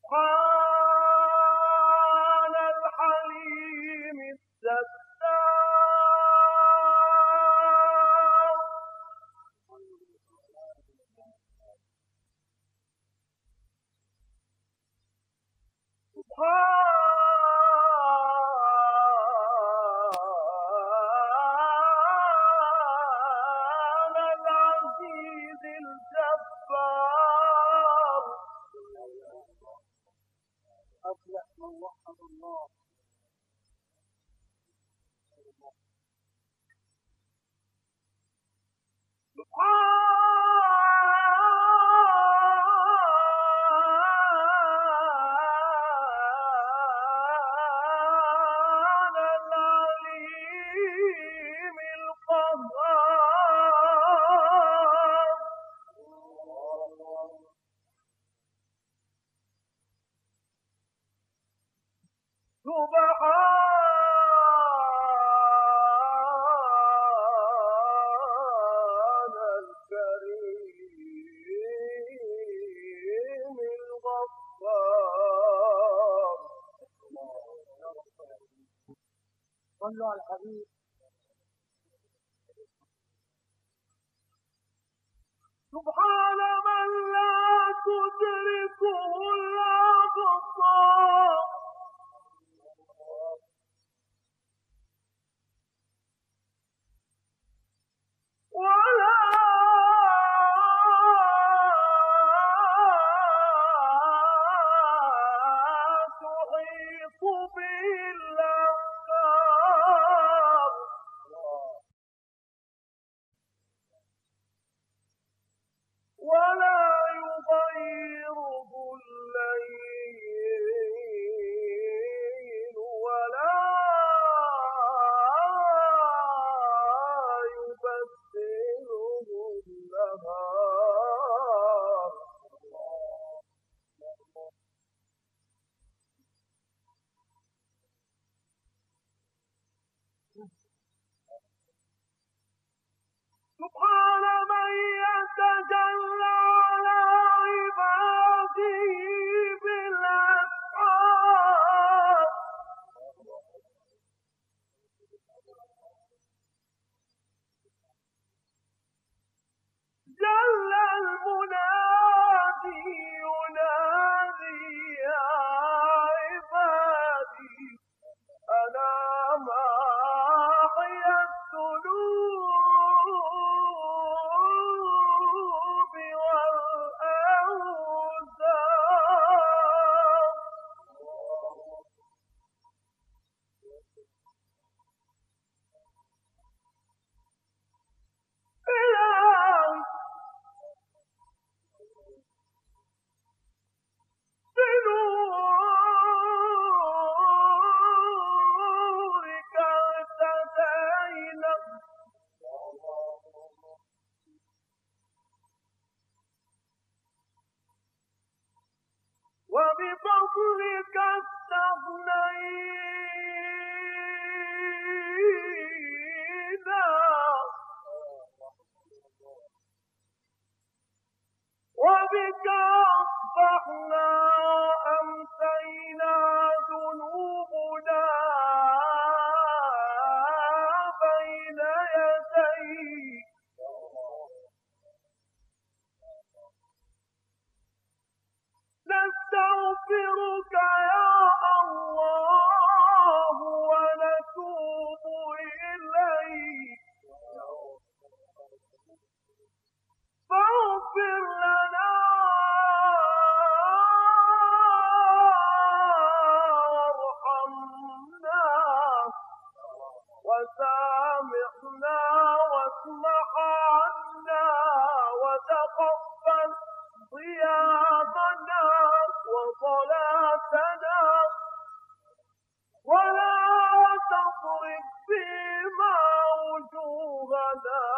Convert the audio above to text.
سبحان الحليم الستار سبحان العزيز الجبار أفلح من وحد الله سبحان العليم القهار سبحان الكريم الغفار صلوا على الحبيب سبحان من لا تدركه الأبصار ولا تحيط به الأفكار ولا يغيره الليل ولا يبدله النهار سبحان من يتجلى على عباده بالأسحار جل المنادي ينادي يا عبادي أنا ماحي الذنوب والأوزار إلهي بنورك اهتدينا وبفضلك استغنينا وبك أصبحنا أمسينا ذنوبنا بين يديك نستغفرك يا الله ونتوب إليك فاغفر لنا وارحمنا وسامحنا واسمح عنا وتقبل صيامنا وصلاتنا ولا تصرف فيما وجوهنا